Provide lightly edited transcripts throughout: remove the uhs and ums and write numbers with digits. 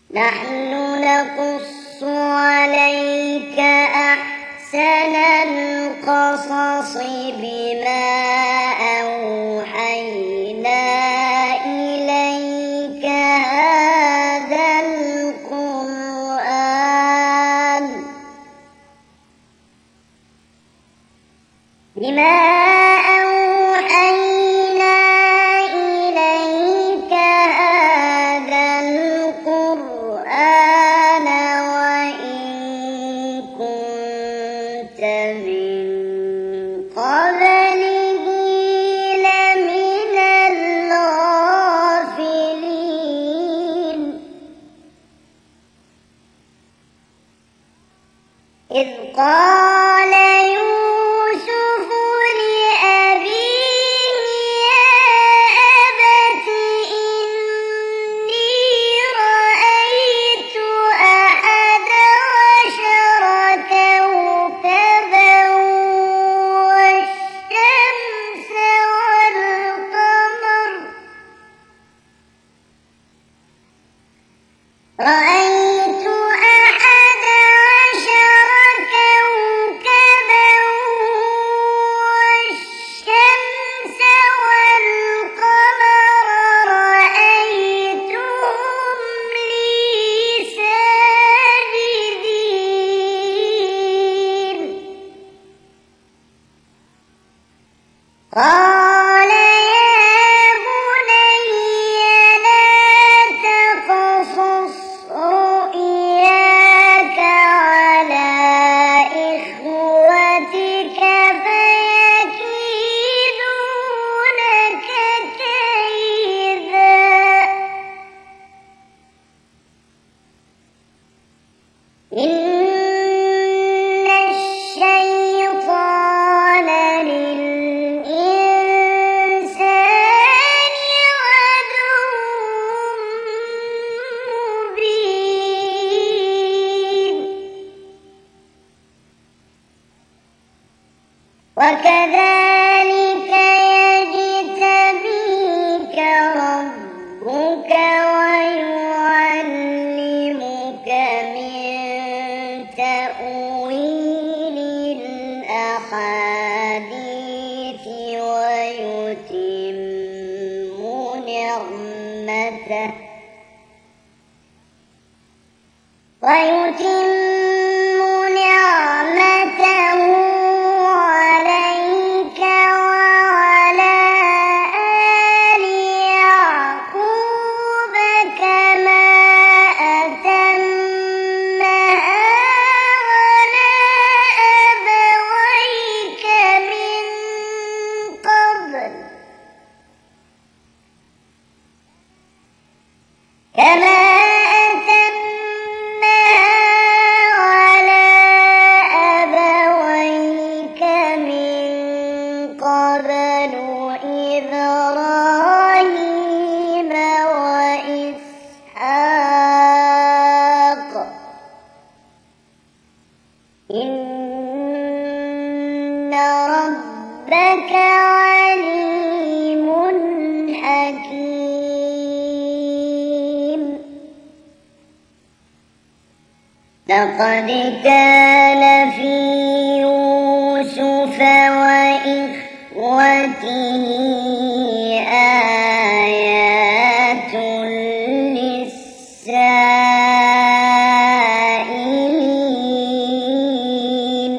نحن نقص عليك أحسن القصص بما أوحينا إليك هذا القرآن وإن كنت من قبله لمن الغافلين إذ قال يوسف لأبيه يا أبت إني رأيت أحد عشر كوكبا والشمس والقمر رأيت أحد عشر كوكبا والشمس والقمر رأيتهم لي ساجدين قال يا بني لا تقصص رؤياك على إخوتك فيكيدوا لك كيدا إن الشيطان للإنسان عدو مبين وكذلك يجتبيك ربك ويعلمك من تأويل الأحاديث ويتم نعمته عليك وعلى آل يعقوب كما أتمها على أبويك من قبل كما إبراهيم وإسحاق إن ربك عليم حكيم لقد كان في يوسف وإخوته آيات للسائلين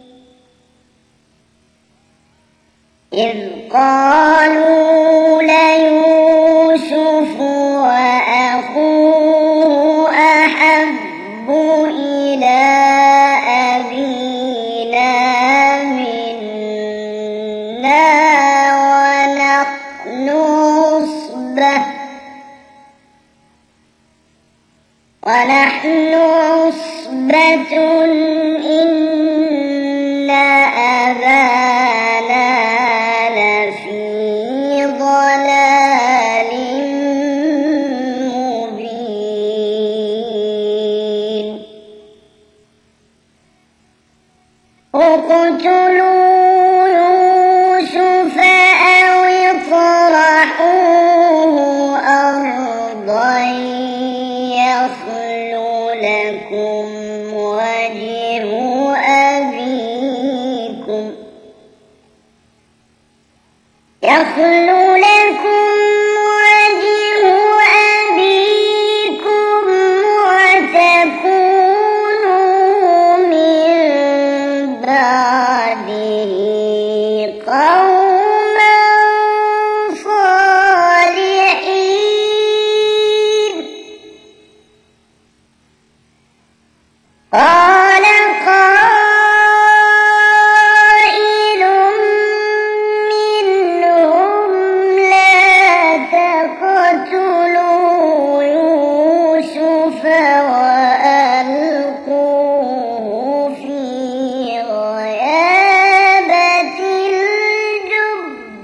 إذ قالوا ليوسف وأخوه أحب إلى أبينا منا ونحن عصبة إن أبانا لفي ضلال مبين اقتلوا يوسف أو اطرحوه أرضا يخل لكم وجه أبيكم وتكونوا من بعده قوما صالحين. قال قائل منهم لا تقتلوا يوسف وألقوه في غيابة الجب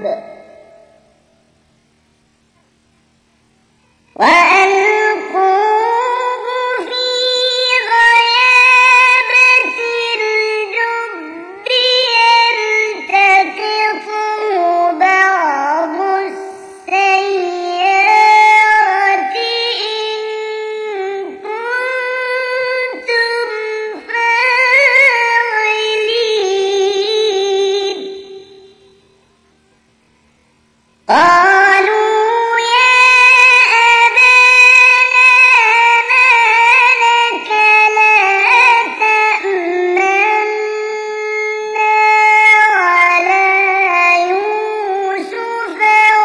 يلتقطه بعض السيارة إن كنتم فاعلين. قالوا يا أبانا ما لك لا تأمنا على يوسف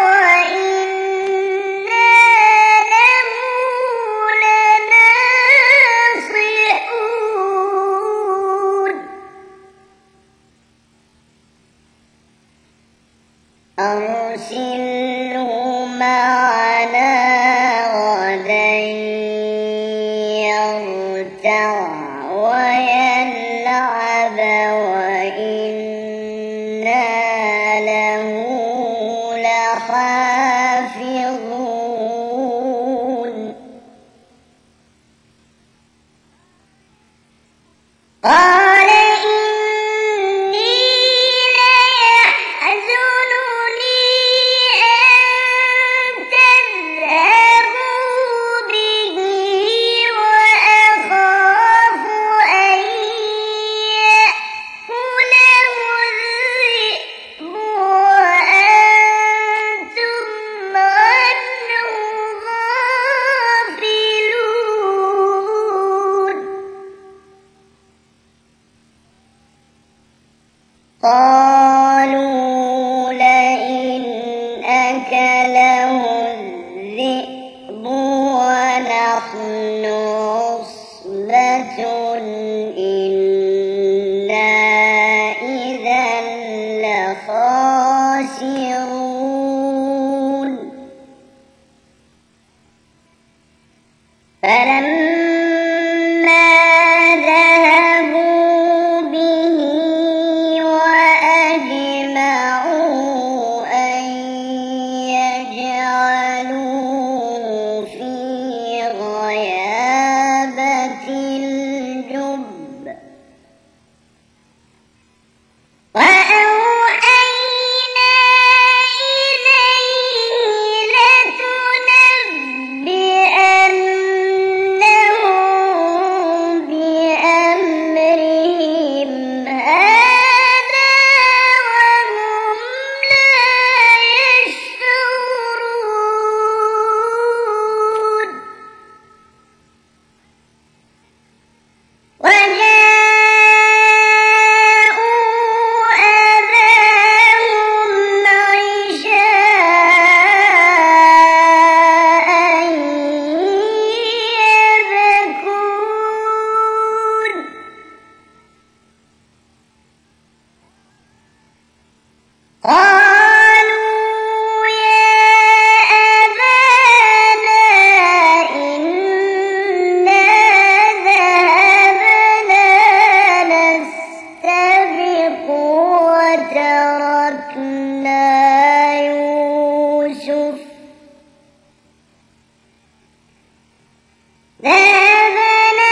وإنا له لناصحون. أرسله معنا غدا يرتع ويلعب وإنا له لحافظون. قال إني ليحزنني أن تذهبوا به وأخاف أن يأكله الذئب وأنتم عنه غافلون. قالوا لئن أكله الذئب ونحن عصبة إنا إذا لخاسرون. فلما ذهبوا به وأجمعوا أن يجعلوه في غيابة الجب وأوحينا إليه لتنبئنهم بأمرهم هذا وهم لا يشعرون. وجاءوا أباهم عشاء يبكون. قالوا يا أبانا إنا ذهبنا نستبق وتركنا يوسف ذهبنا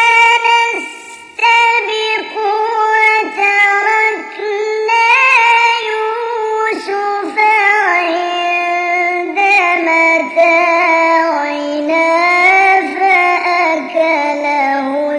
نستبق وتركنا يوسف عند متاعنا فأكله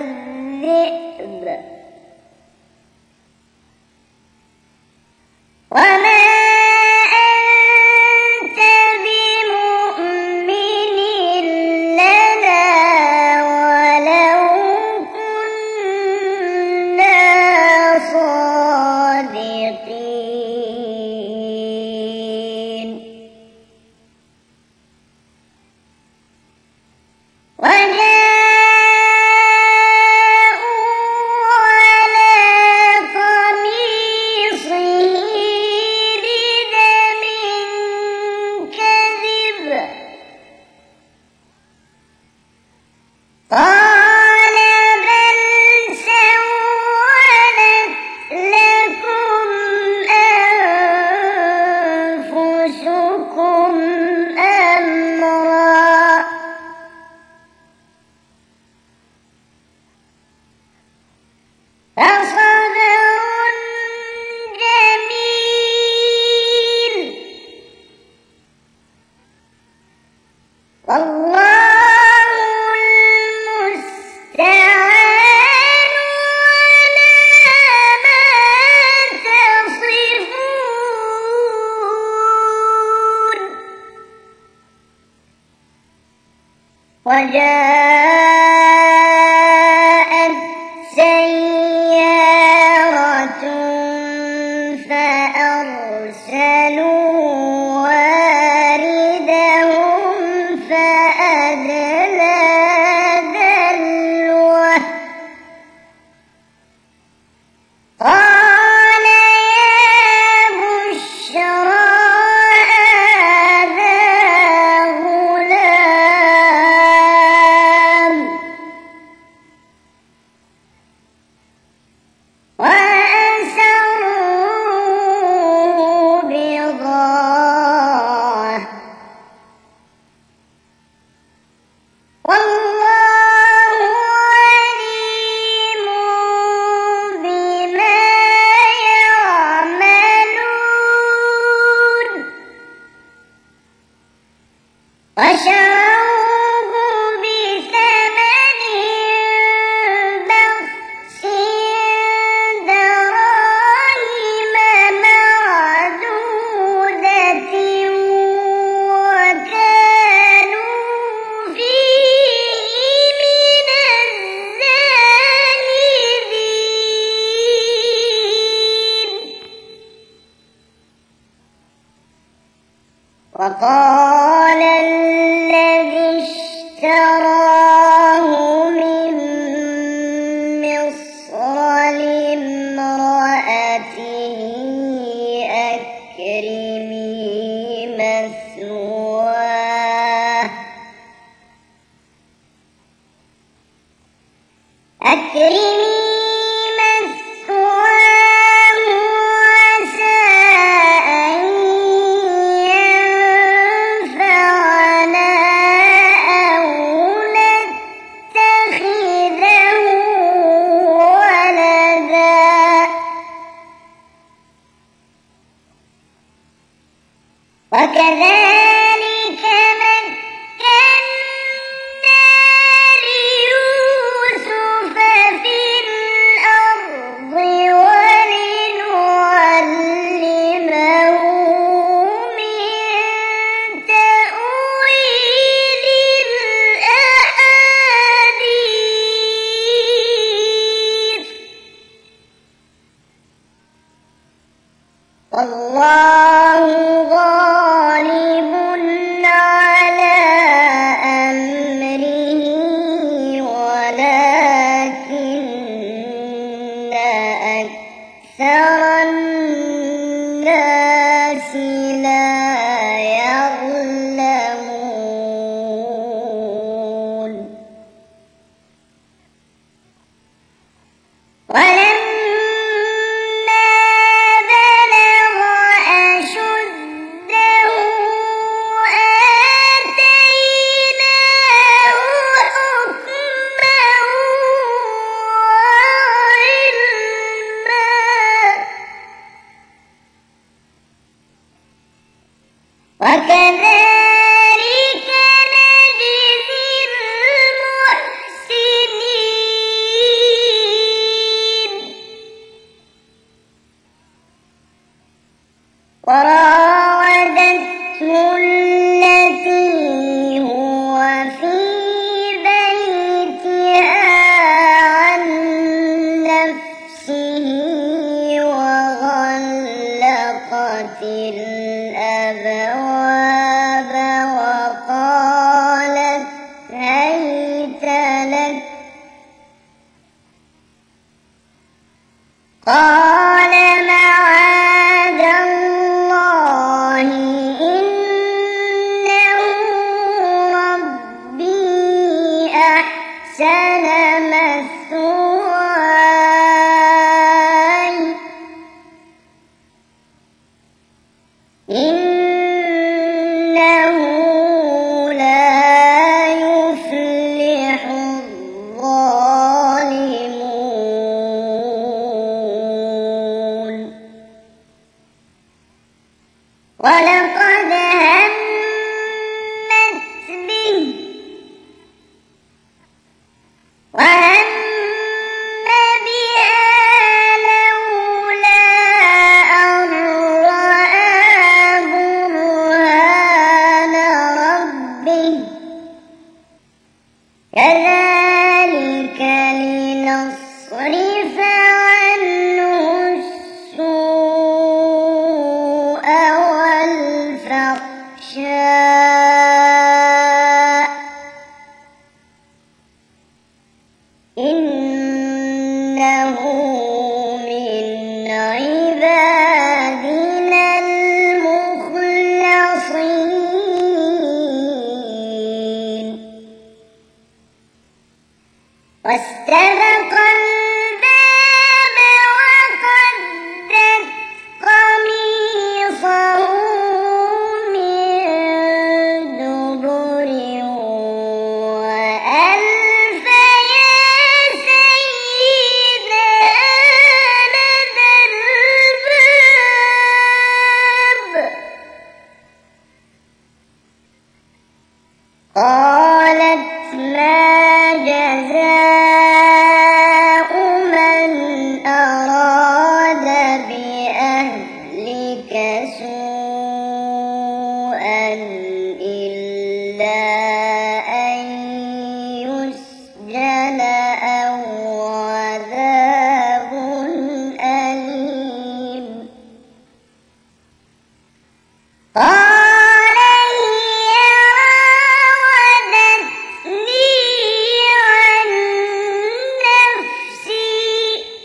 قال بل سولت لكم أنفسكم أمرا فصبر جميل والله المستعان على ما تصفون وجاءت سيارة فأرسلوا واردهم فأدلى دلوه قال يا بشرى هذا غلام وأسروا بضاعة والله عليم بما يعملون وشروه بثمن بخس دراهم معدودة وكانوا فيه من الزاهدين وقال الذي اشتراه من مصر لامرأته أكرمي مثواه عسى أن ينفعنا أو نتخذه ولدا وكذلك مكنا ليوسف في الأرض ولنعلمه من تأويل الأحاديث والله غالب على أمره ولكن أكثر الناس لا يعلمون ولما بلغ أحسن مثواي إنه لا يفلح الظالمون ولقد همت به وهم بها لولا أن رأى برهان ربه كذلك لنصرف عنه السوء والفحشاء إنه من عبادنا المخلصين واستبق الباب وقدت قميصه من دبر وألف يا سيدها لدى الباب قالت ما جزاء من أراد بأهلك سوءا إلا أن يسجن أو عذاب أليم قال هي راودتني عن نفسي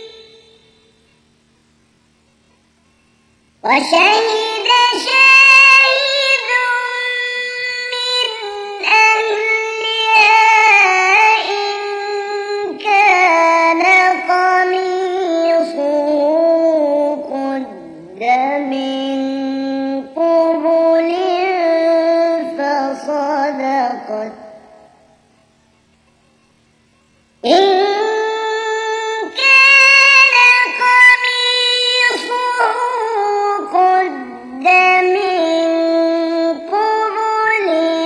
وشهد شاهد من أهلها إن كان قميصه قد من قبل فصدقت إن كان قميصه قد من قبل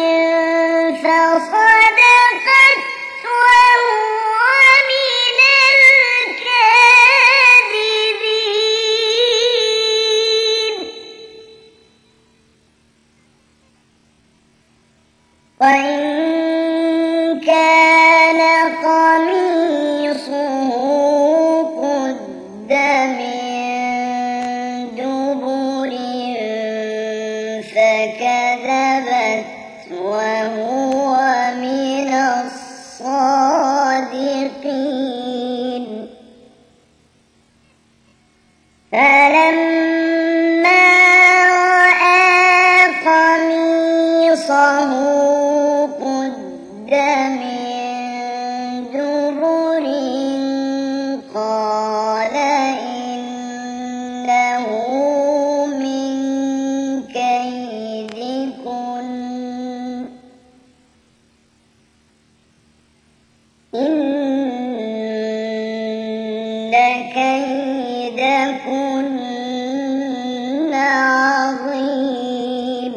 فصدقت وهو من الكاذبين وإن كان قميصه قد من دبر فكذبت وهو من الصادقين فلما رأى قميصه قد من دبر قال إنه من كيدكن إن كيدكن عظيم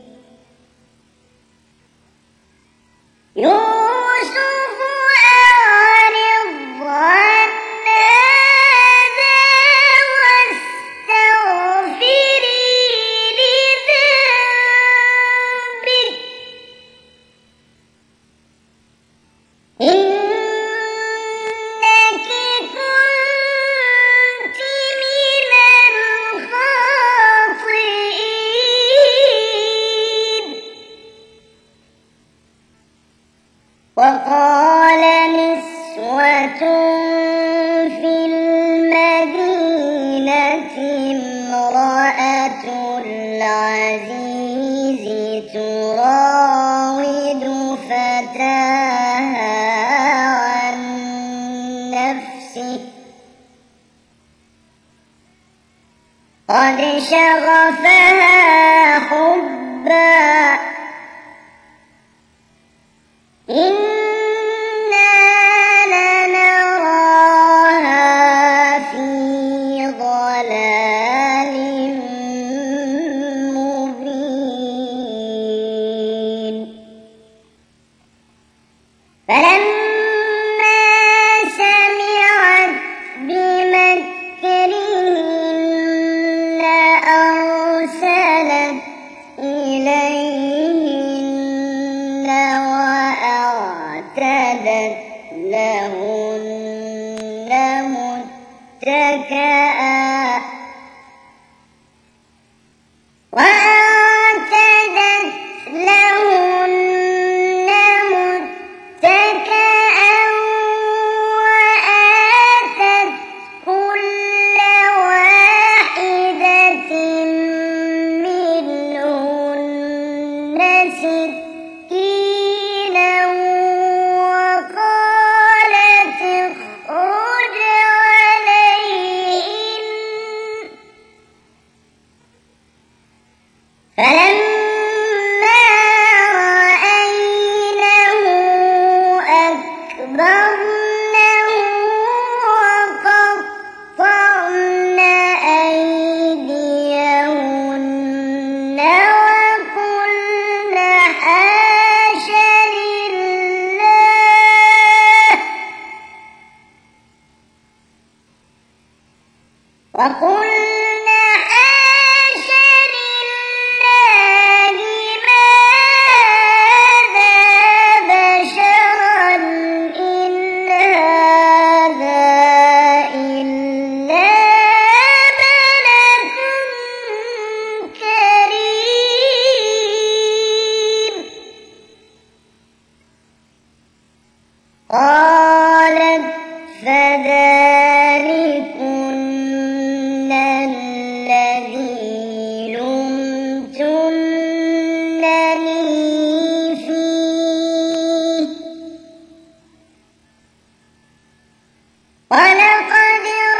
يوسف أعرض عن هذا واستغفري لذنبك إنك كنت من الخاطئين وقال نسوة في المدينة امرأة العزيز تراود فتاها شغفها حبا إنا لنراها في ضلال مبين فلما سمعت بمكرهن أرسلت إليهن وأعتدت لهن متكئا وآتت كل واحدة منهن سكينا وقالت اخرج عليهن فلما رأينه أكبرنه وقطعن أيديهن وقلن حاش لله ما هذا بشرا إن هذا إلا ملك كريم قالت فذلكن الذي لمتنني فيه ولقد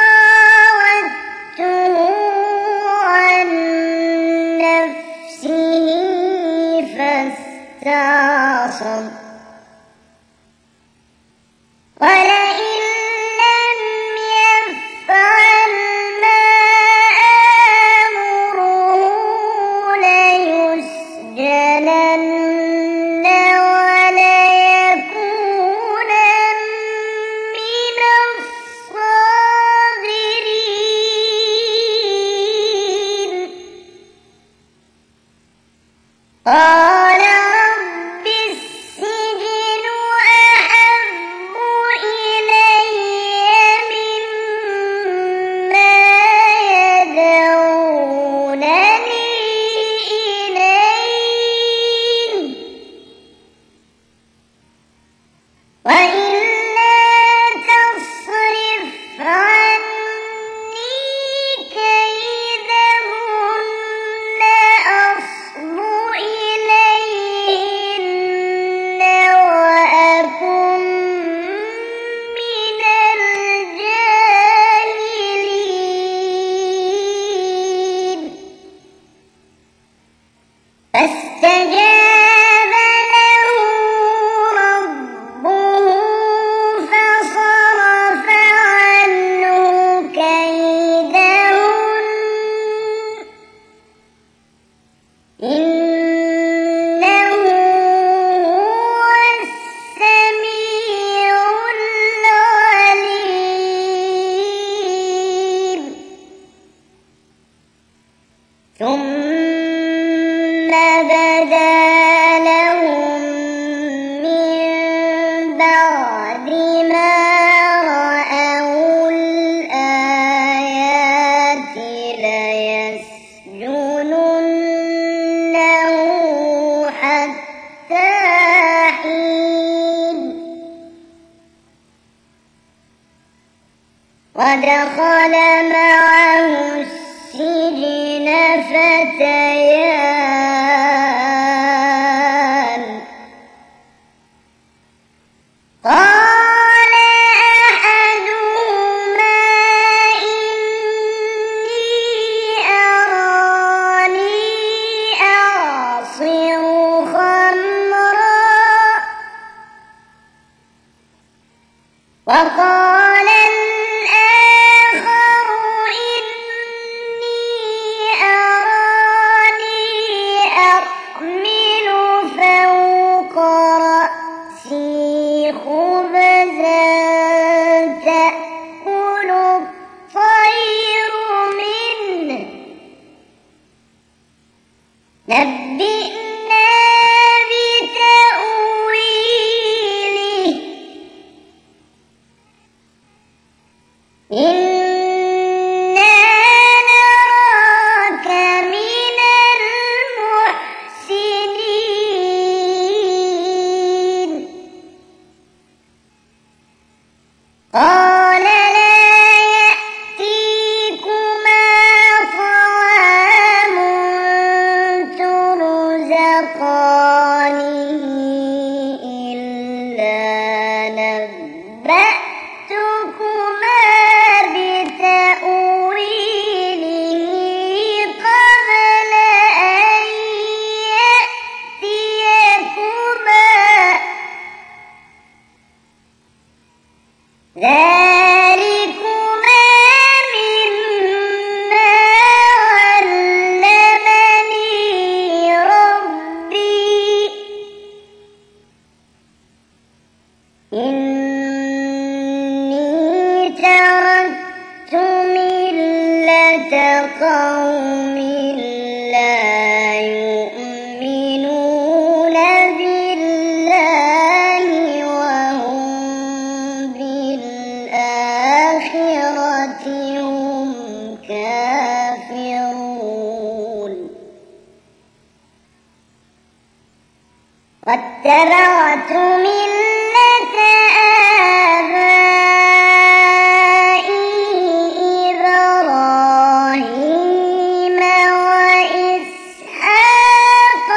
راودته عن نفسه فاستعصم ولئن لم يفعل ما آمره ليسجنن وليكونن من الصاغرين قال رب السجن أحب إلي مما يدعونني إليه وإلا تصرف عني كيدهن أصب إليهن وأكن من الجاهلين فاستجاب له ربه فصرف عنه كيدهن إنه هو السميع العليم ثم بدا لهم من بعد ما رأوا الآيات ليسجننه حتى حين ودخل معه السجن فتيان قال أحدهما إني أراني وقال الآخر إني أراني أحمل فوق رأسي خبزا تأكل الطير منه نبئنا بتأويله إنا نراك من المحسنين قال لا يأتيكما طعام ترزقانه إلا نبأتكما بتأويله قبل أن يأتيكما ذلكما مما علمني ربي إني تركت ملة قوم لا يؤمنون بالله وهم بالآخرة هم كافرون واتبعت ملة آبائي إبراهيم وإسحاق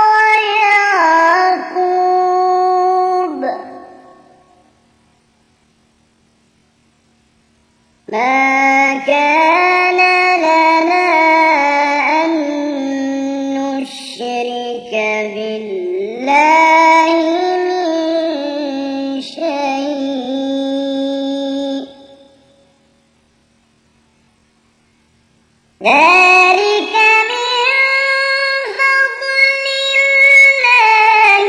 ويعقوب ما كان لنا أن نشرك بالله من شيء ذلك من فضل الله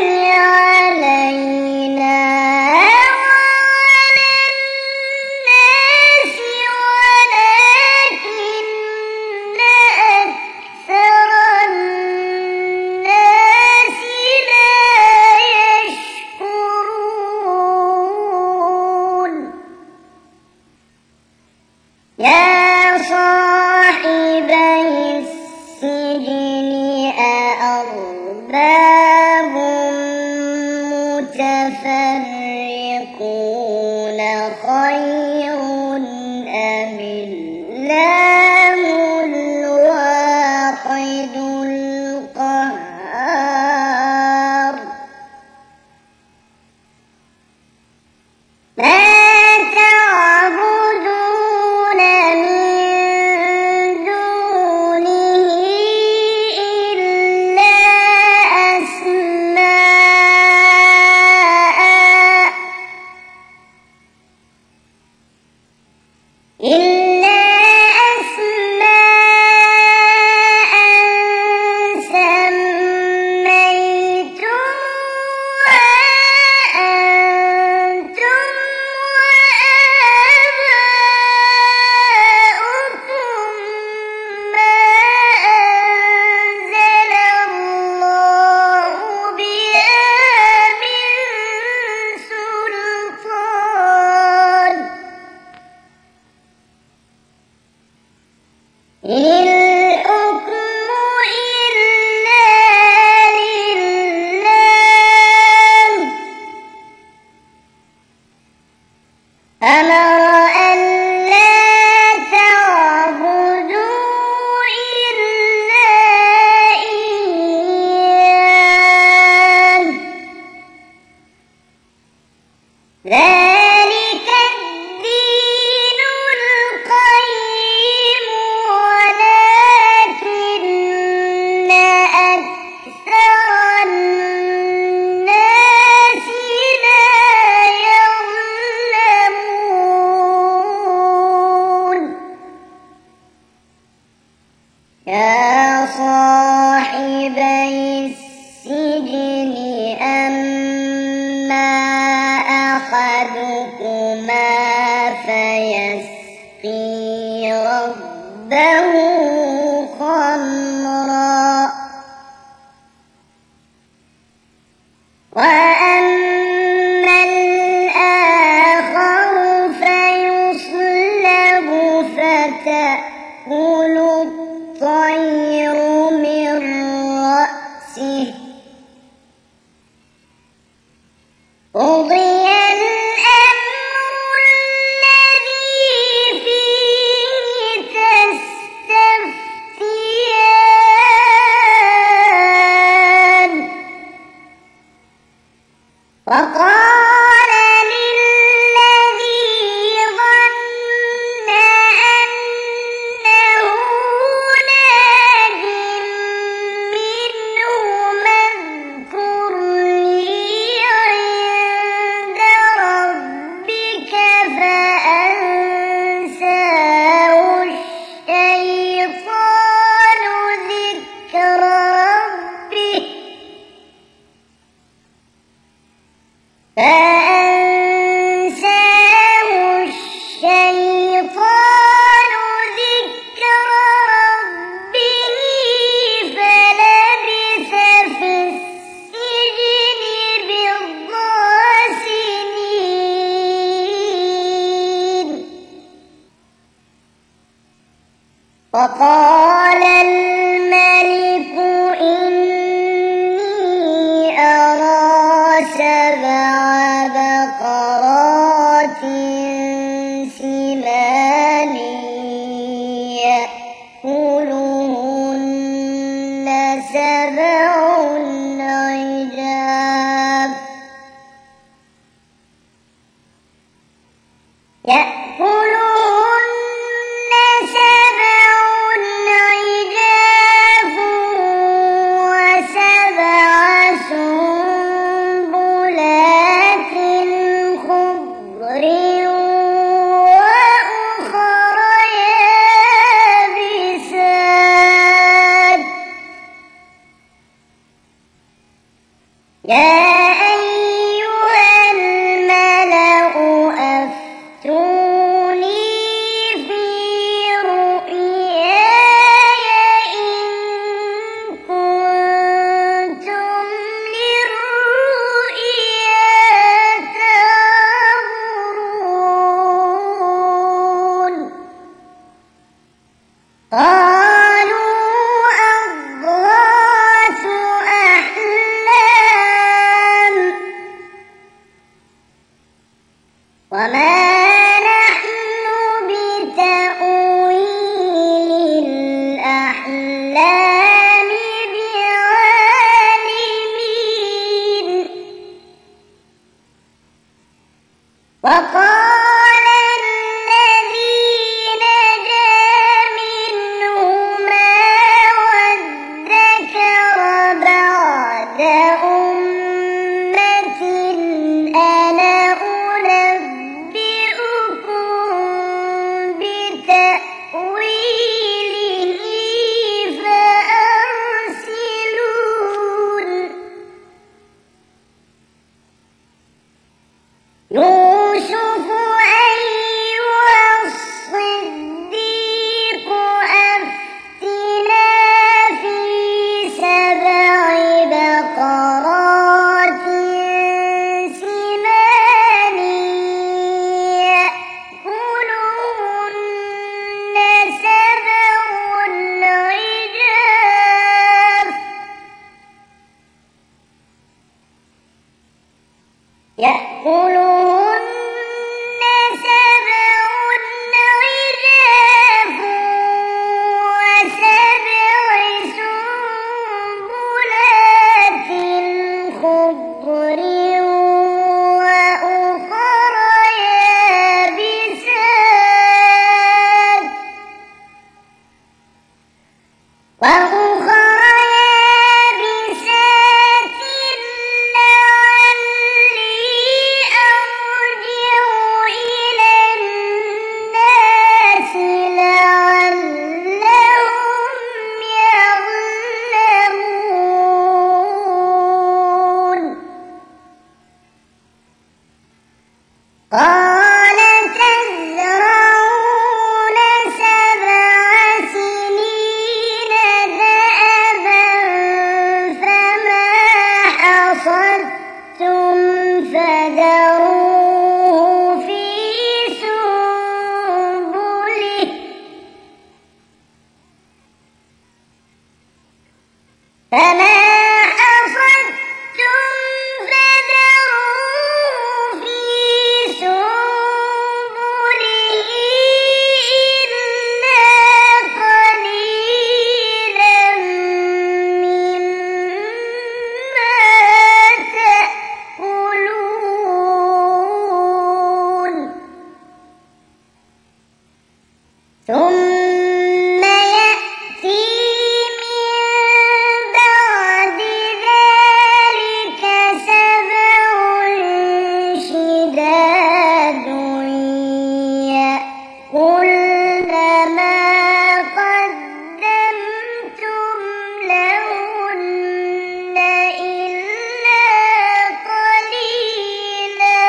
علينا وعلى الناس ولكن أكثر الناس لا يشكرون يا صاحبي السجن أأرباب متفرقون خير أم الله الواحد القهار ما تعبدون من دونه إلا أسماء سميتموها أنتم وآباؤكم ما أنزل الله بها من سلطان إن الحكم إلا لله أمر أن لا تعبدوا إلا إياه ذلك الدين القيم ولكن أكثر الناس لا يعلمون أحدكما فيسقي ربه خمرا وأما الآخر فيصلب فتأكل الطير من رأسه قضي الأمر الذي فيه تستفتيان وقال للذي ظن أنه ناج منهما اذكرني عند ربك فأنساه الشيطان ذكر ربه فلبث في السجن بضع سنين وقال الملك إني أرى 7 بقرات سمان يأكلهن 7 عجاف و7 سنبلات خضر وأخر يابسات يا أيها الملأ أفتوني في رؤياي إن كنتم للرؤيا تعبرون قالوا أضغاث أحلام وما نحن بتأويل الأحلام بعالمين وقال الذي نجا منهما وادكر بعد أمة أنا أنبئكم بتأويله فأرسلون يوسف أيها الصديق أفتنا في 7 بقرات سمان يأكلهن 7 عجاف يأكلهن 7 عجاف و7 سنبلات خضر وأخر يابسات لعلي قال تزرعون 7 سنين دأبا فما حصدتم فذروه في سنبله إلا قليلا مما تأكلون ثم يأتي من بعد ذلك 7 شداد يأكلن ما قدمتم لهن إلا قليلا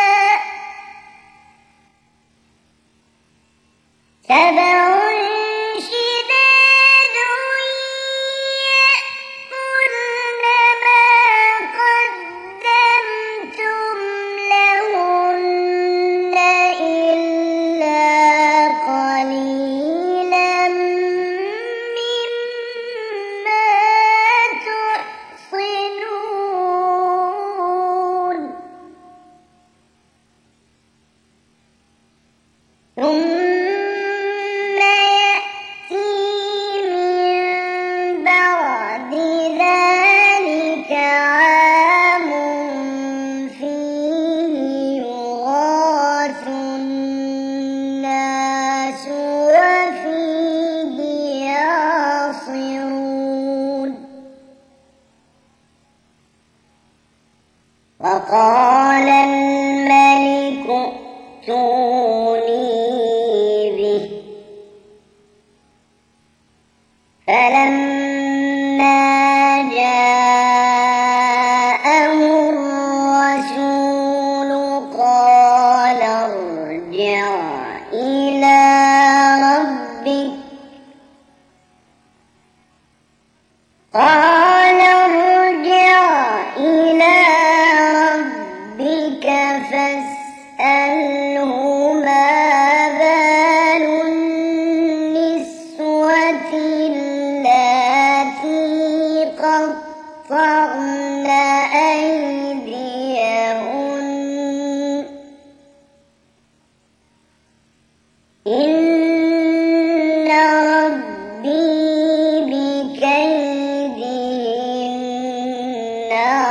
7 شداد يأكلن ما قدمتم لهن إلا قليلا مما تحصنون ثم يأتي من بعد ذلك عام فيه يغاث الناس وفيه يعصرون وقال الملك ائتوني به فلما جاءه الرسول قال ارجع إلى ربك فاسأله ما بال النسوة اللاتي قطعن أيديهن إن ربي بكيدهن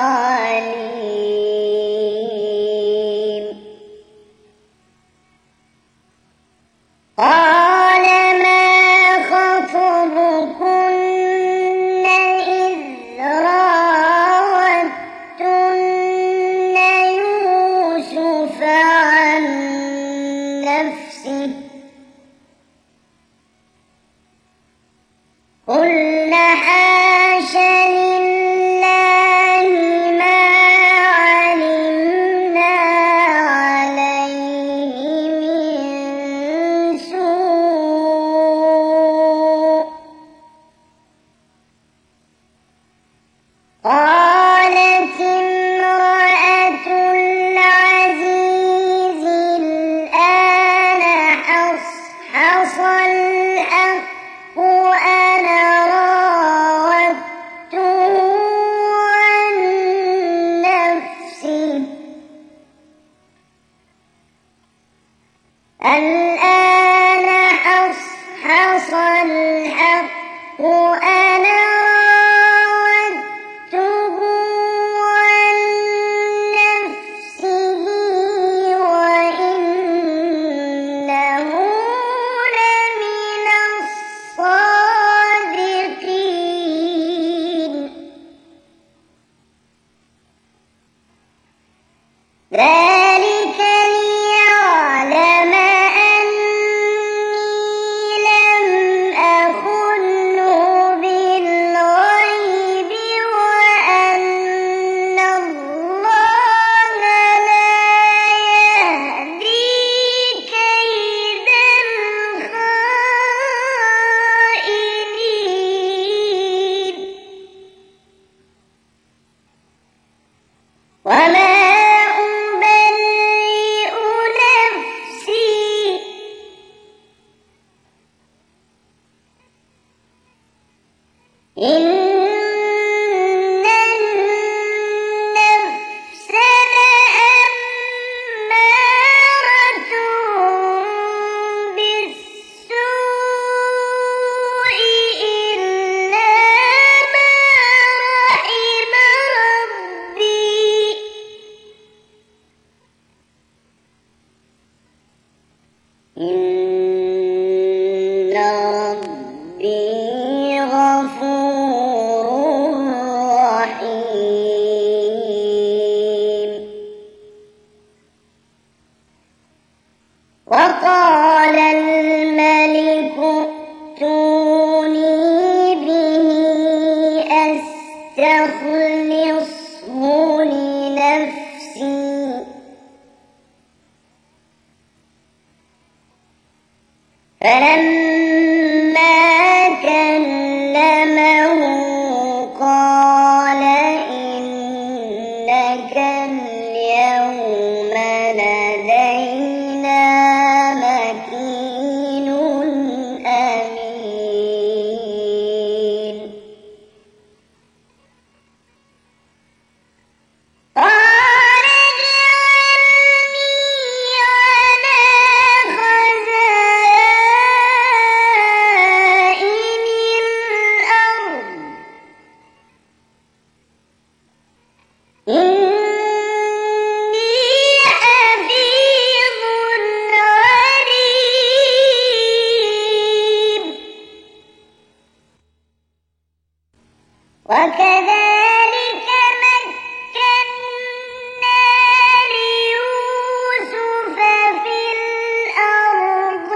عليم قال ما خطبكن إذ راوتن يوسف عن نفسه قلنا حاش لله ما علمنا عليه من سوء قالت امرأة العزيز الآن حصحص الحق أنا راودته عن نفسه الآن حصحص الحق أنا راودته عن نفسه وإنه لمن الصادقين ذلك ليعلم أن إن ربي غفور رحيم. وقال الملك ائتوني به أستخلصه لنفسي. فلما كلمه قال إنك اليوم لدينا مكين أمين. قال اجعلني على خزائن الأرض إني حفيظ عليم. وكذلك مكنا ليوسف في الأرض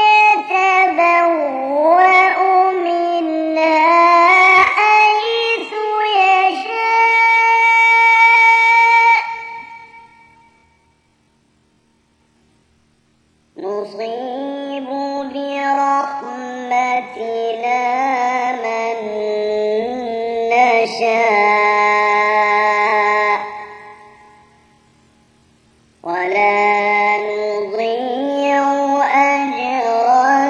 يتبوأ منها حيث يشاء نصيب برحمتنا من نشاء ولا نضيع أجر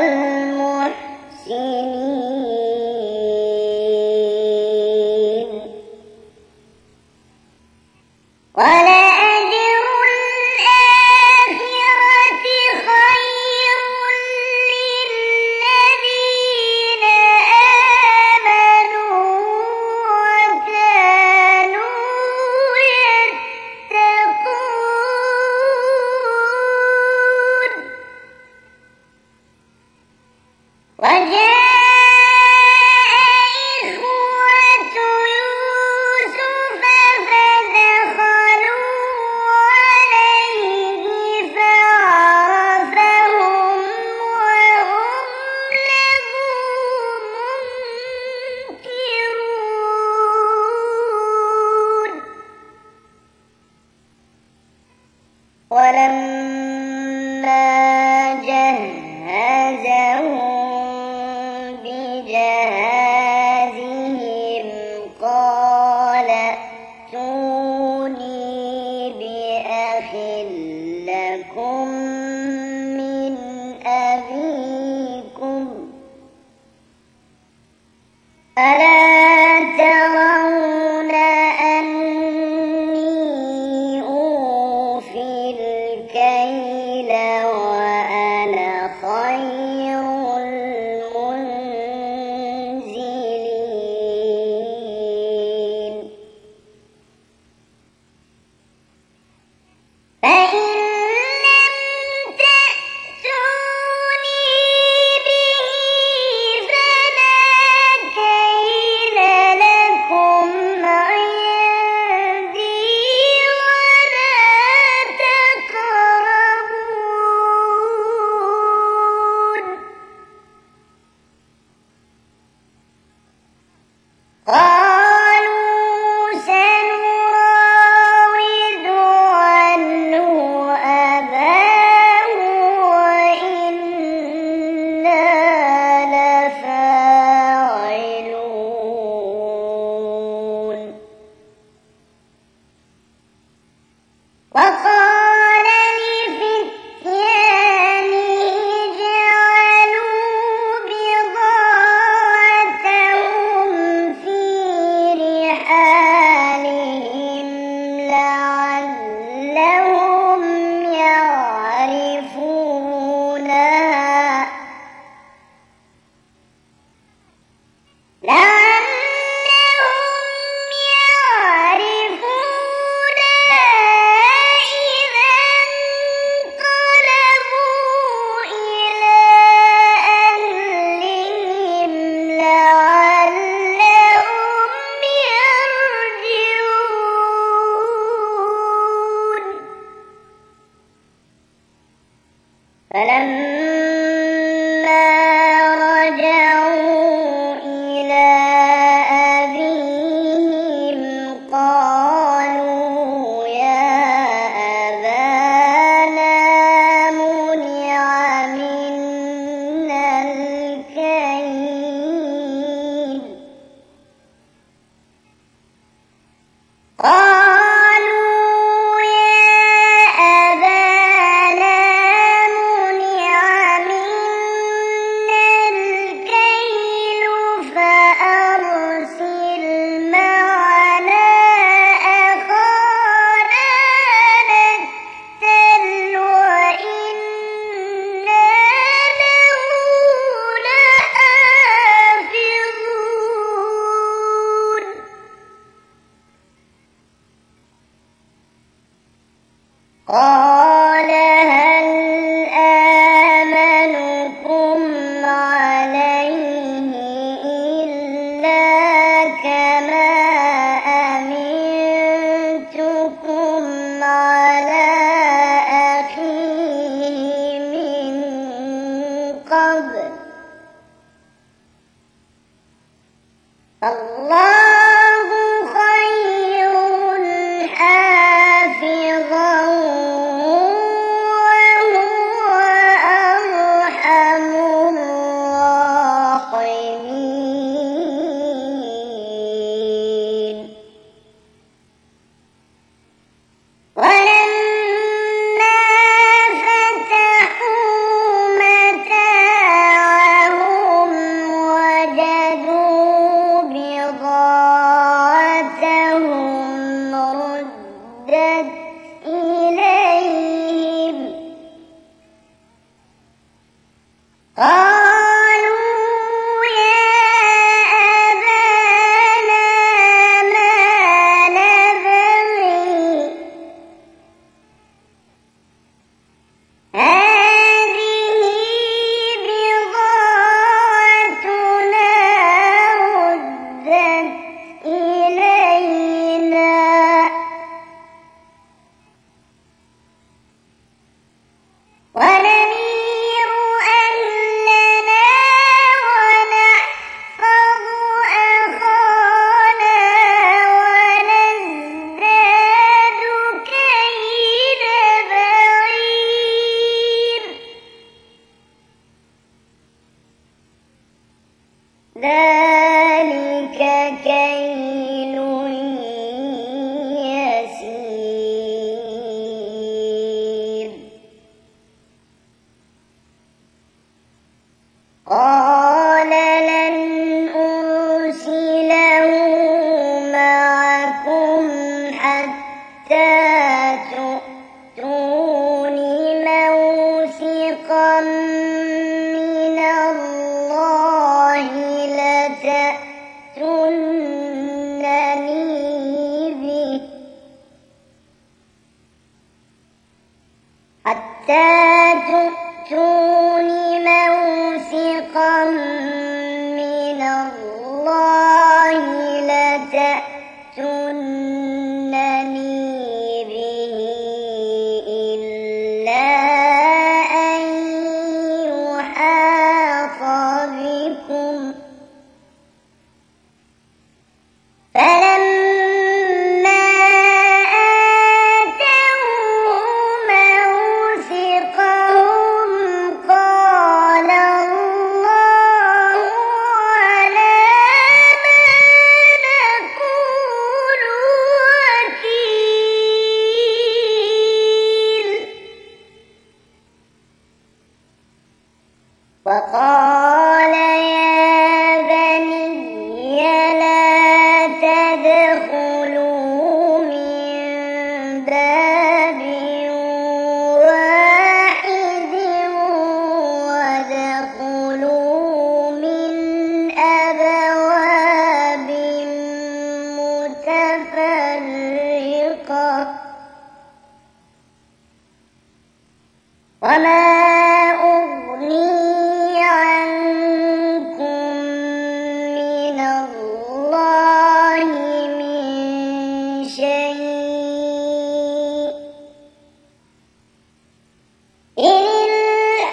المحسنين. ولأجر الآخرة خير للذين آمنوا وكانوا يتقون. وجاء إخوة يوسف فدخلوا عليه فعرفهم وهم له منكرون. ولما جهزهم بجهازهم قال ائتوني بأخ لكم من أبيكم ألا ترون أني أوفي الكيل وأنا خير المنزلين. فإن لم تأتوني به فلا كيل فلما رجعوا إلى أبيهم قالوا يا أبانا منع منا الكيل فأرسل معنا أخانا نكتل وإنا له لحافظون قال هل آمنكم عليه إلا كما أمنتكم على أخيه من قبل فالله خير حافظا وهو أرحم الراحمين ولما فتحوا متاعهم وجدوا بضاعتهم ردت إليهم قالوا يا أبانا ما نبغي هذه بضاعتنا ردت إلينا ونمير أهلنا ونحفظ أخانا ونزداد كيل بعير ذلك كيل يسير قال لن أرسله معكم حتى تؤتون موثقا من الله لتأتونني به حتى تؤتون موثقا من الله لتأتونني به إلا أن يحاط بكم فلما آتوه موثقهم قال الله على ما نقول وكيل وقال يا بني لا تدخلوا من باب واحد وادخلوا من أبواب متفرقة وما أغني عنكم من الله من شيء إن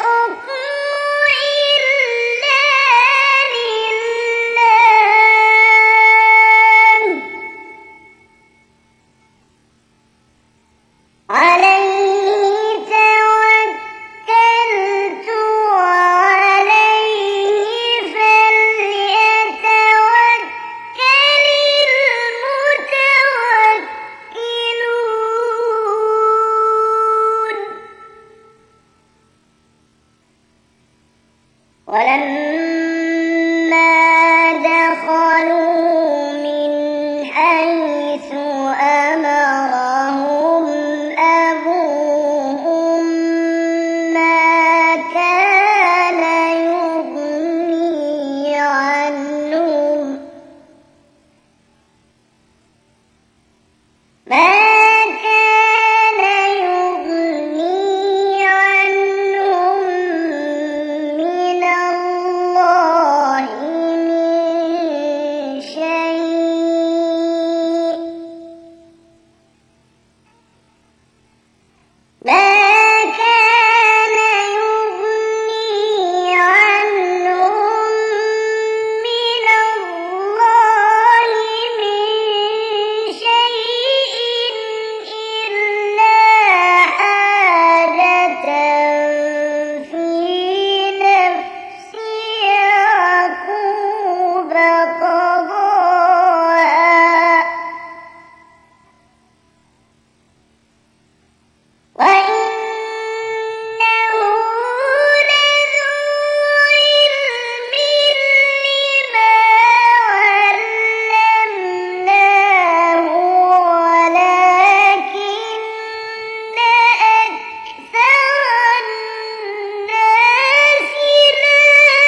ولما دخلوا من حيث أمرهم أبوهم ما كان يغني عنهم من الله من شيء إلا حاجة في نفس يعقوب قضاها وإنه لذو علم لما علمناه ولكن أكثر الناس لا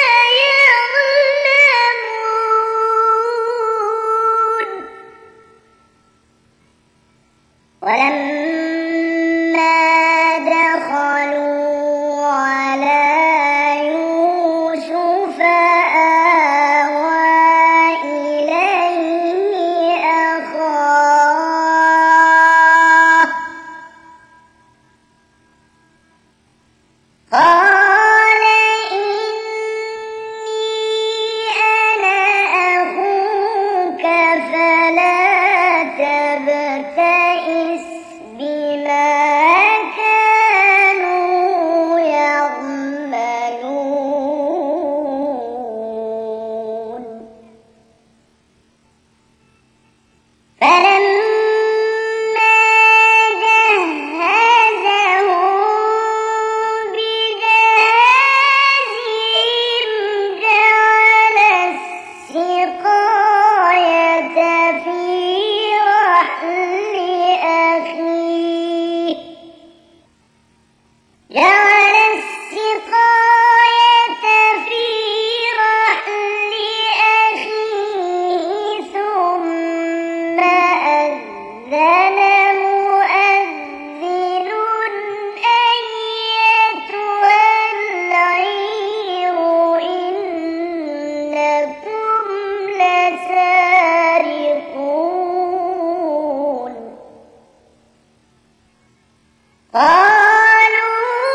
يعلمون ولما دخلوا على يوسف آوى إليه أخاه قال إني أنا أخوك فلا تبتئس بما كانوا يعملون فلما جهزهم بجهازهم جعل السقاية في رحل أخيه ثم أذن مؤذن أيتها العير إنكم لسارقون قالوا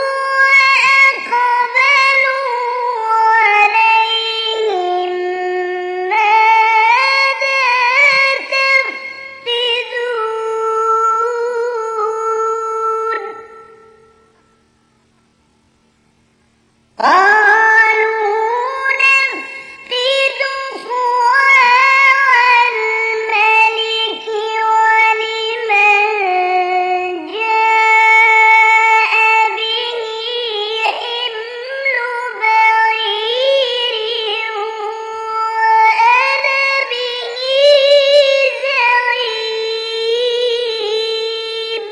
وأقبلوا عليهم ماذا تفقدون قالوا نفقد صواع الملك ولمن جاء به حمل بعير وأنا به زعيم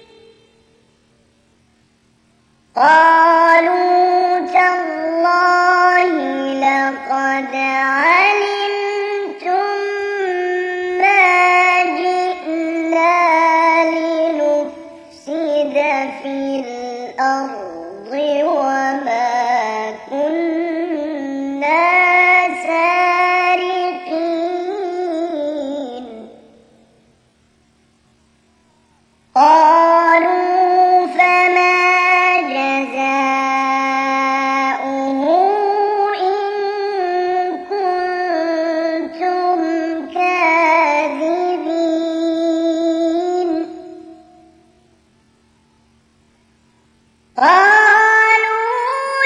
قالوا تالله لقد علمتم ما جئنا لنفسد في الأرض وما كنا سارقين قالوا فما جزاؤه إن كنتم كاذبين قالوا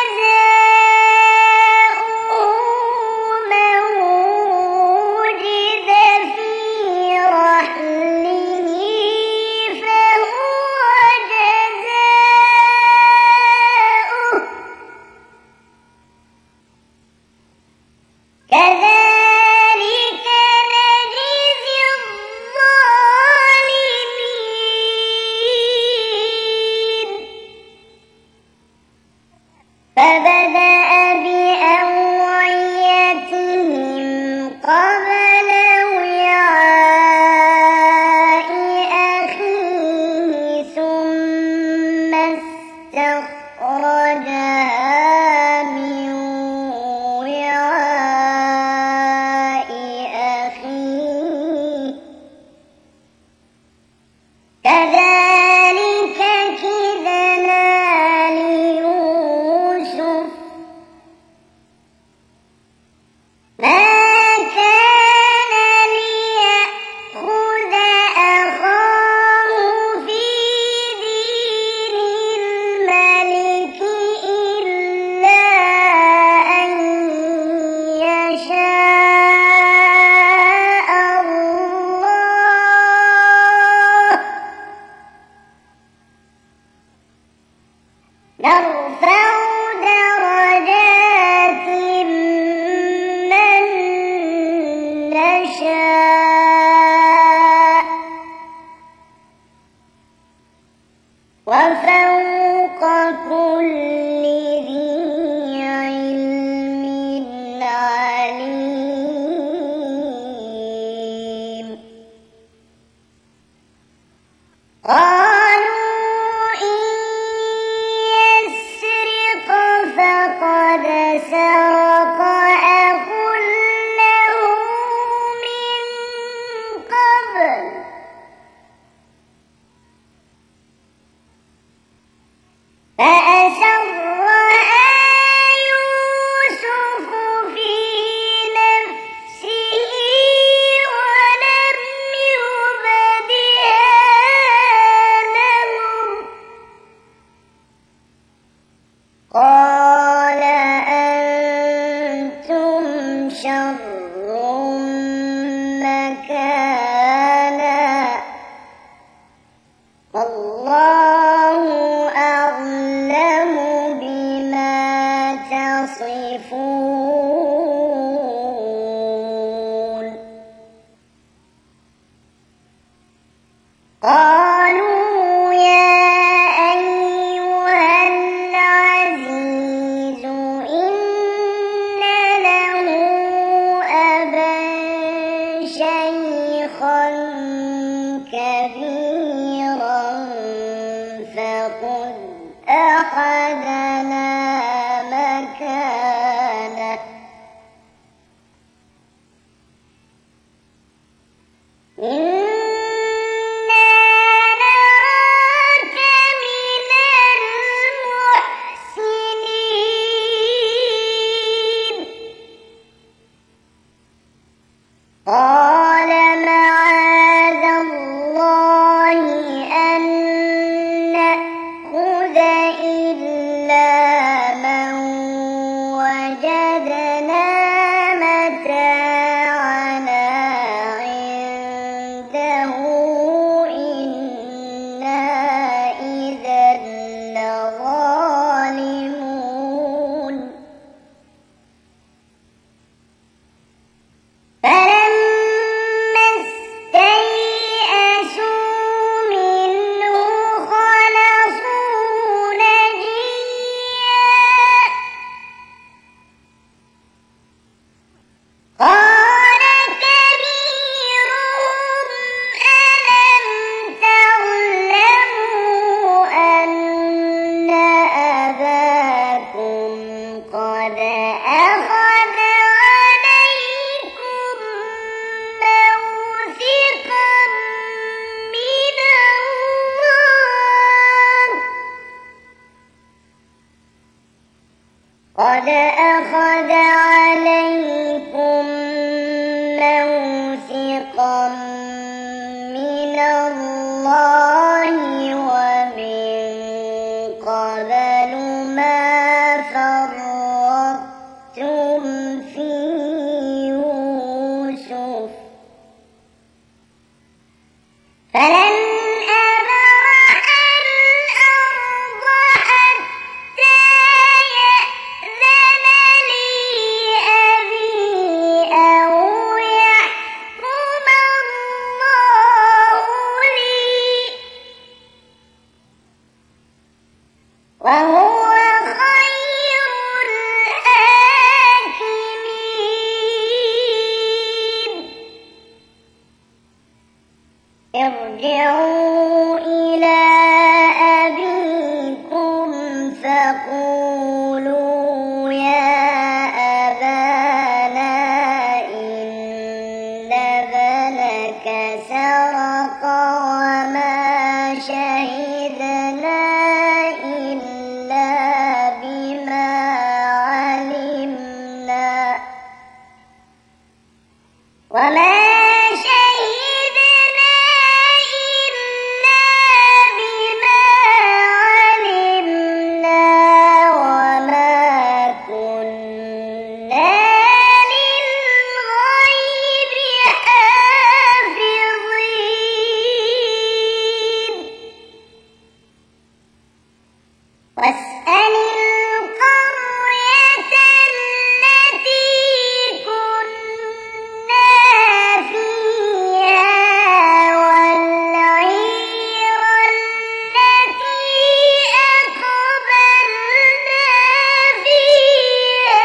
جزاؤه من وجد في رحله فهو جزاؤه اسْتَخْرَجَهَا مِنْ وِعَاءِ أَخِيهِ كَذَلِكَ كِدْنَا لِيُوسُفَ مَا كَانَ لِيَأْخُذَ أَخَاهُ فِي دِينِ الْمَلِكِ إِلَّا أَن يَشَاءَ اللَّهُ نَرْفَعُ دَرَجَاتٍ مَّن نَّشَاءُ وَفَوْقَ كُلِّ ذِي عِلْمٍ عَلِيمٌ قالوا إن يسرق فقد سرق أخ له من قبل فأسرها يوسف في نفسه ولم يبدها لهم قال أنتم شر مكانا والله أعلم بما تصفون قالوا يا أيها العزيز إن له أبا شيخا كبيرا فخذ أحدنا مكانه إنا نراك من المحسنين قال معاذ الله أن نأخذ إلا من وجدنا متاعنا عنده إنا إذا لظالمون فلما استيئسوا منه خلصوا نجيا قال كبيرهم ألم تعلموا أن أباكم قد أخذ عليكم موثقا من الله قد أخذ عليكم موثقا من الله ومن قبل ما فرطتم في يوسف فلن أبرح الأرض حتى يأذن لي أبي أو يحكم الله لي وهو خير الحاكمين ارجعوا إلى أبيكم فقولوا يا أبانا إن ابنك سرق وما شهدنا إلا بما علمنا وما كنا للغيب حافظين واسأل القرية التي كنا فيها والعير التي أقبلنا فيها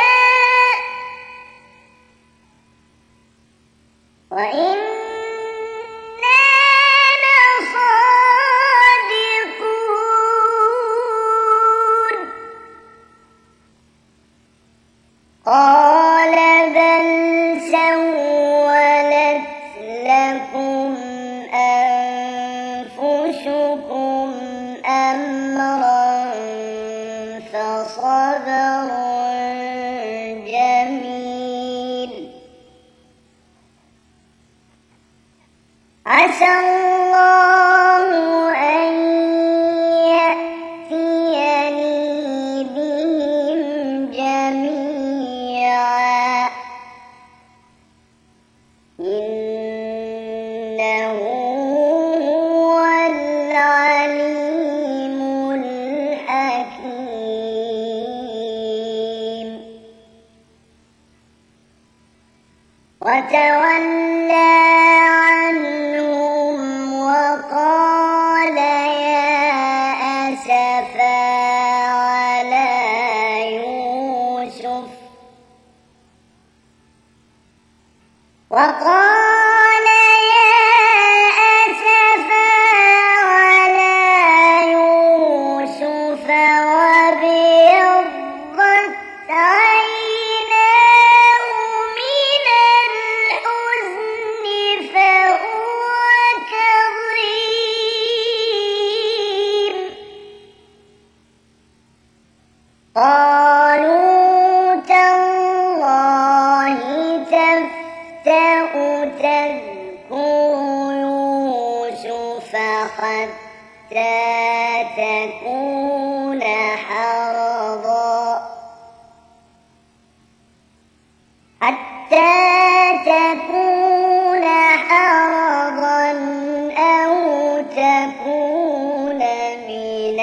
وإنا لصادقون قال بل سولت لكم أنفسكم أمرا فصبر جميل عسى الله أن يأتيني بهم جميعا إنه هو العليم الحكيم وتولى عنهم وقال يا أسفا على يوسف وابيضت عيناه من الحزن فهو كظيم قالوا تالله تفتأ تذكر يوسف حتى تكون حرضا أو تكون من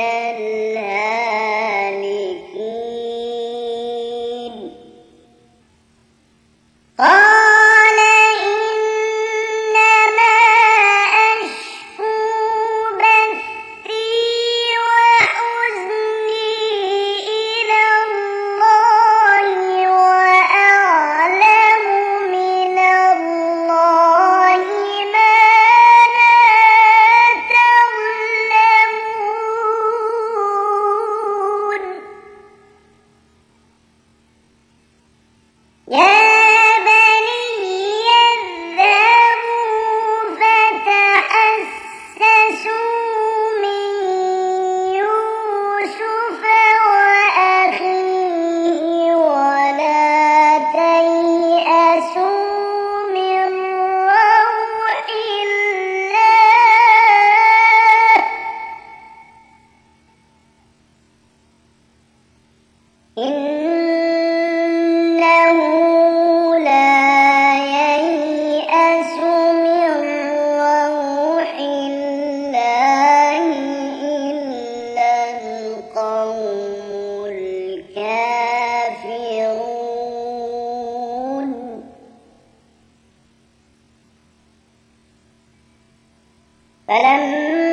الهالكين قال إنما أشكو بثي وحزني إلى الله وأعلم من الله ما لا تعلمون يا بني اذهبوا فتحسسوا من يوسف وأخيه ولا تيأسوا من روح الله إنه لا ييأس من روح الله إلا القوم الكافرون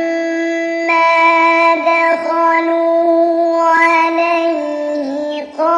فلما دخلوا عليه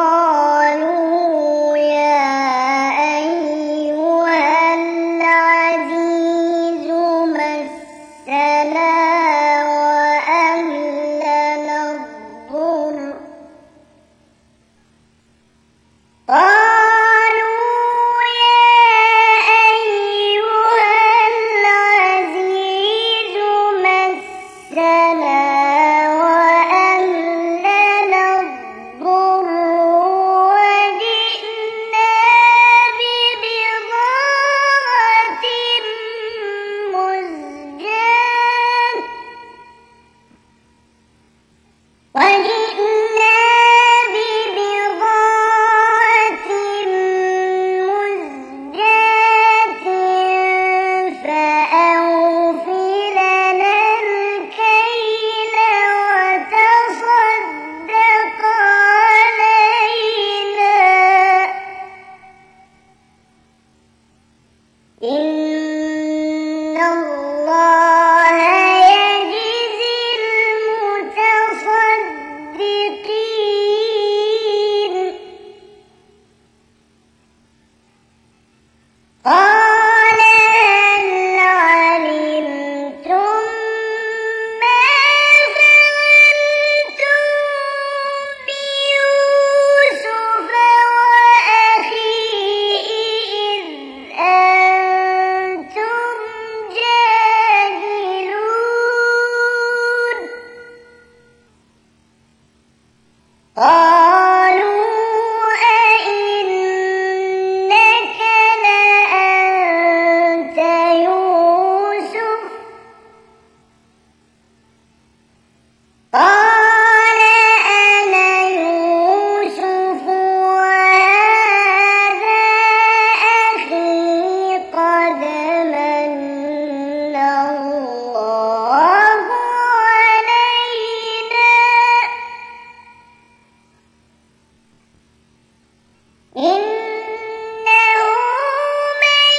إنه من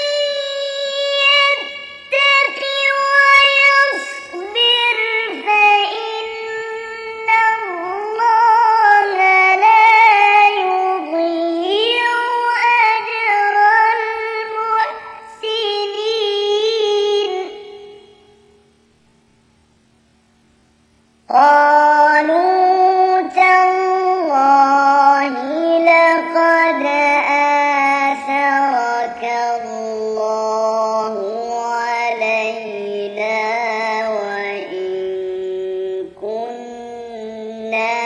يتق ويصبر فإن الله لا يضيع أجر المحسنين. قالوا تالله لقد آثرك الله علينا وإن كنا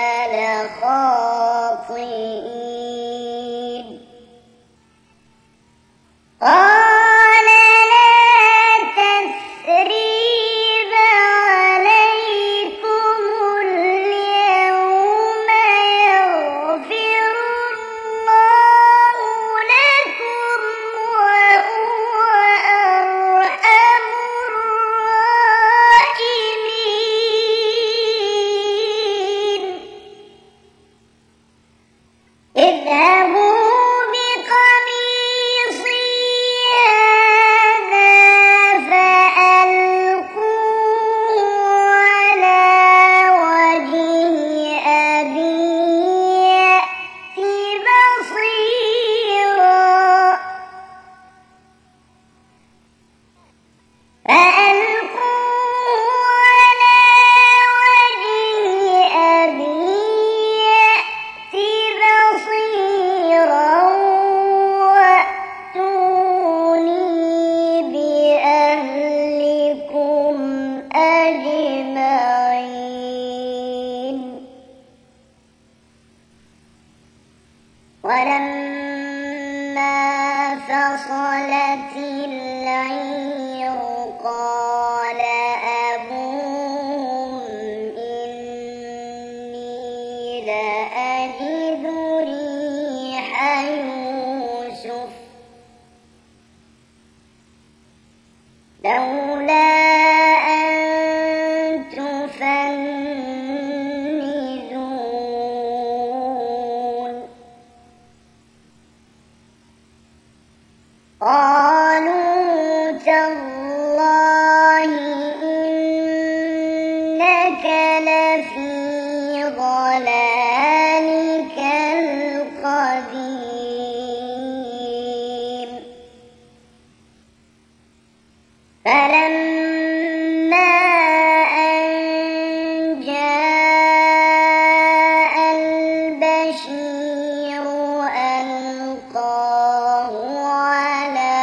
لخاطئين. قال لا تثريب عليكم اليوم يغفر الله لكم وهو أرحم الراحمين. اذهبوا بقميصي هذا فألقوه على وجه أبي يأت بصيرا. فألقوه على وجه أبي يأت بصيرا وأتوني بأهلكم أجمعين. ولما فصلت العير قال أبوهم إني لأجد ريح يوسف لولا أن تفندون. قالوا تالله إنك لفي ضلالك القديم. فلما أن جاء البشير ألقاه على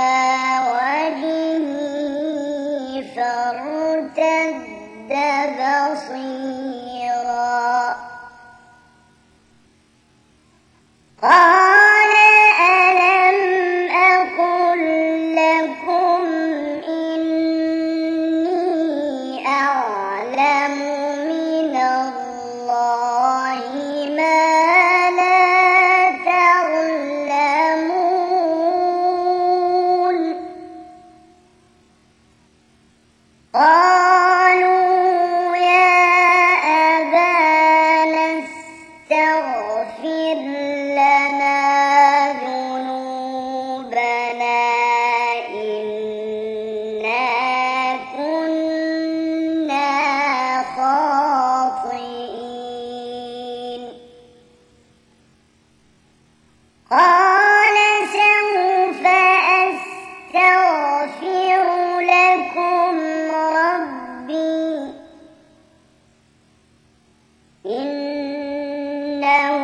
وجهه فارتد بصيرا. قال ألم أقل لكم إني أعلم من الله ما لا تعلمون. قالوا يا أبانا استغفر لنا ذنوبنا إنا كنا خاطئين. قال سوف أستغفر لكم ربي إنه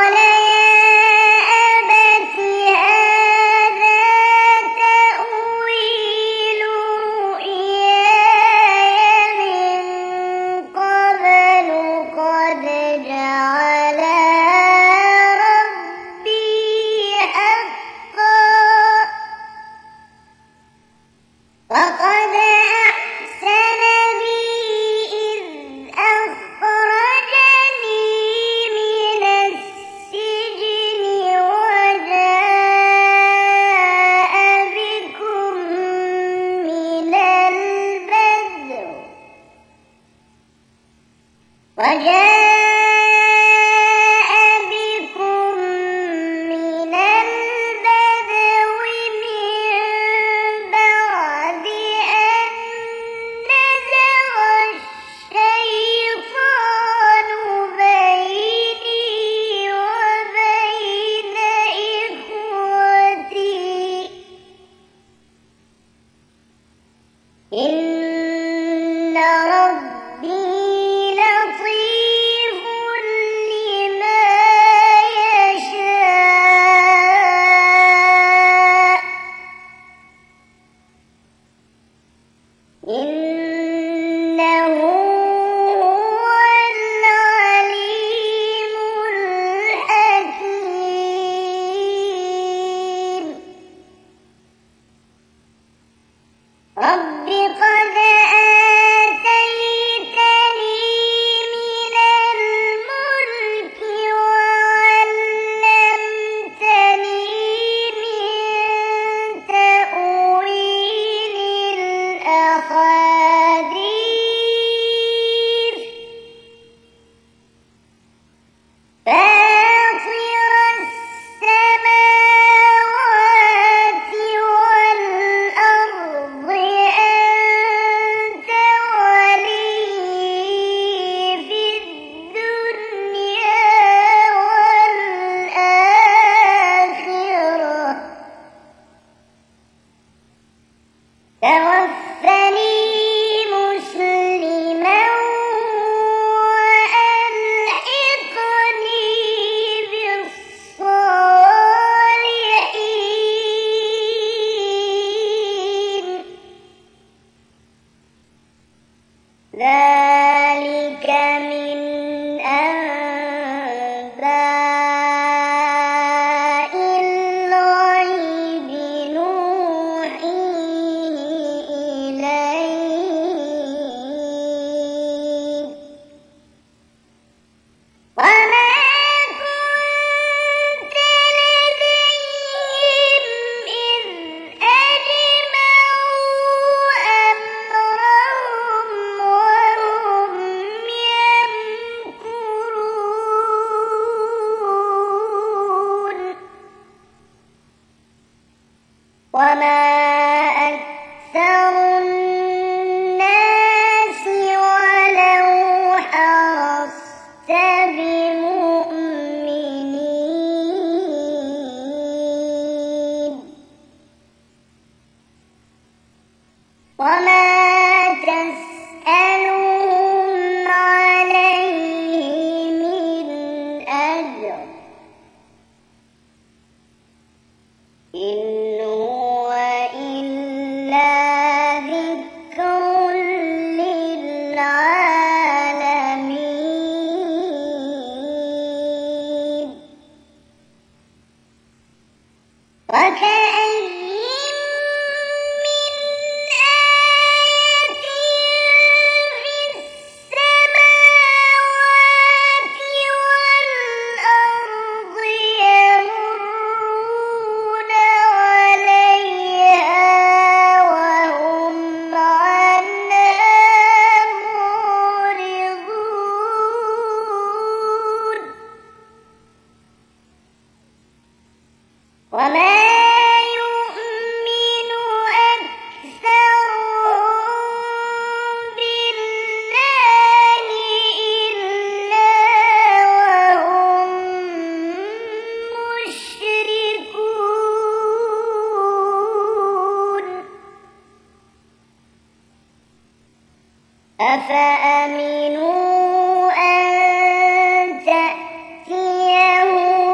أفأمنوا أن تأتيهم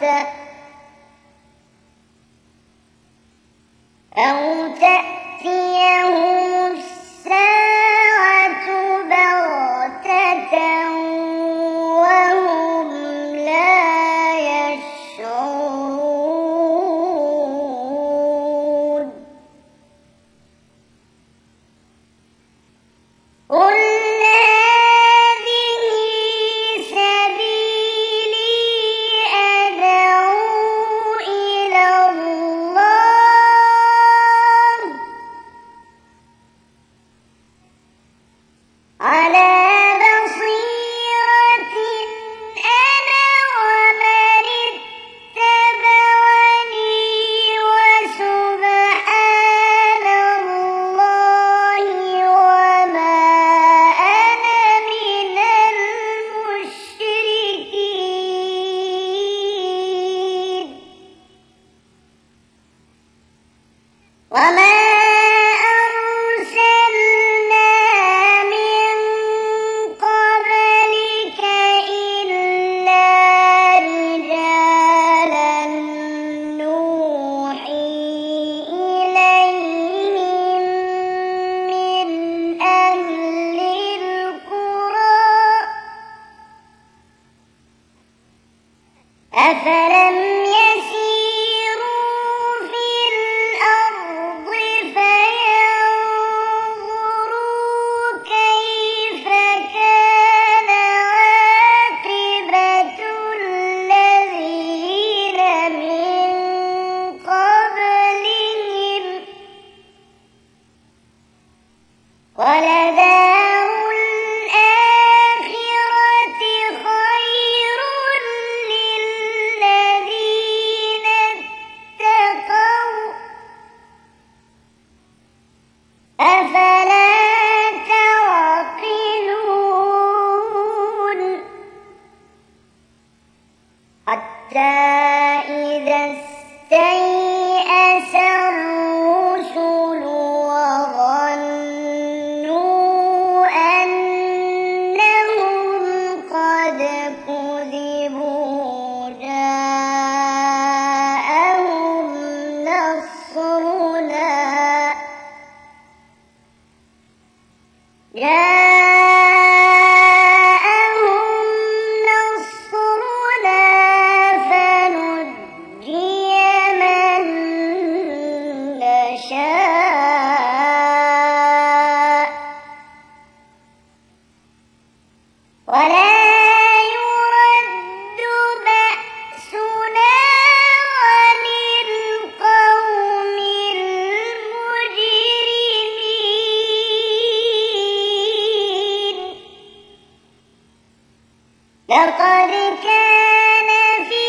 أو تأتيهم الساعة بغتة وهم لا يشعرون قل هذه سبيلي أدعو إلى الله على بصيرة أنا ومن اتبعني وسبحان الله وما أنا من المشركين وما أرسلنا من قبلك إلا رجالا نوحي إليهم من أهل القرى أفلم يسيروا في الأرض فينظروا كيف كان عاقبة الذين من قبلهم ولدار الآخرة خير للذين اتقوا أفلا تعقلون حتى إذا استيأس الرسل وظنوا أنهم قد كذبوا جاءهم نصرنا فنجي من نشاء ولا يرد بأسنا عن القوم المجرمين لقد كان في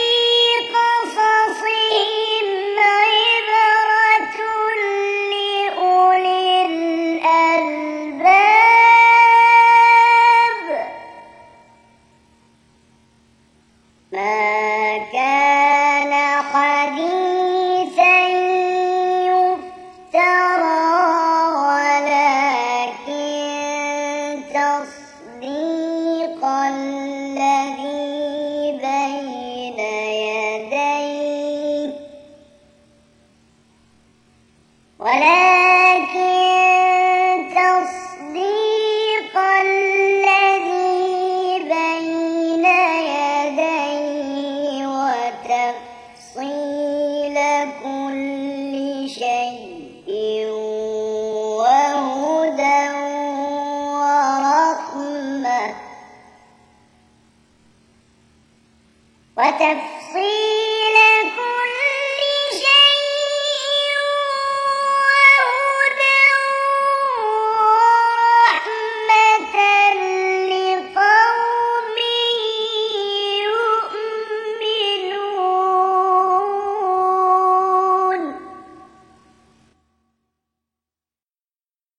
قصصهم عبرة لأولي الألباب ما كان حديثا يفترى ولكن تصديق الذي بين يديه وتفصيل كل شيء وهدى ورحمة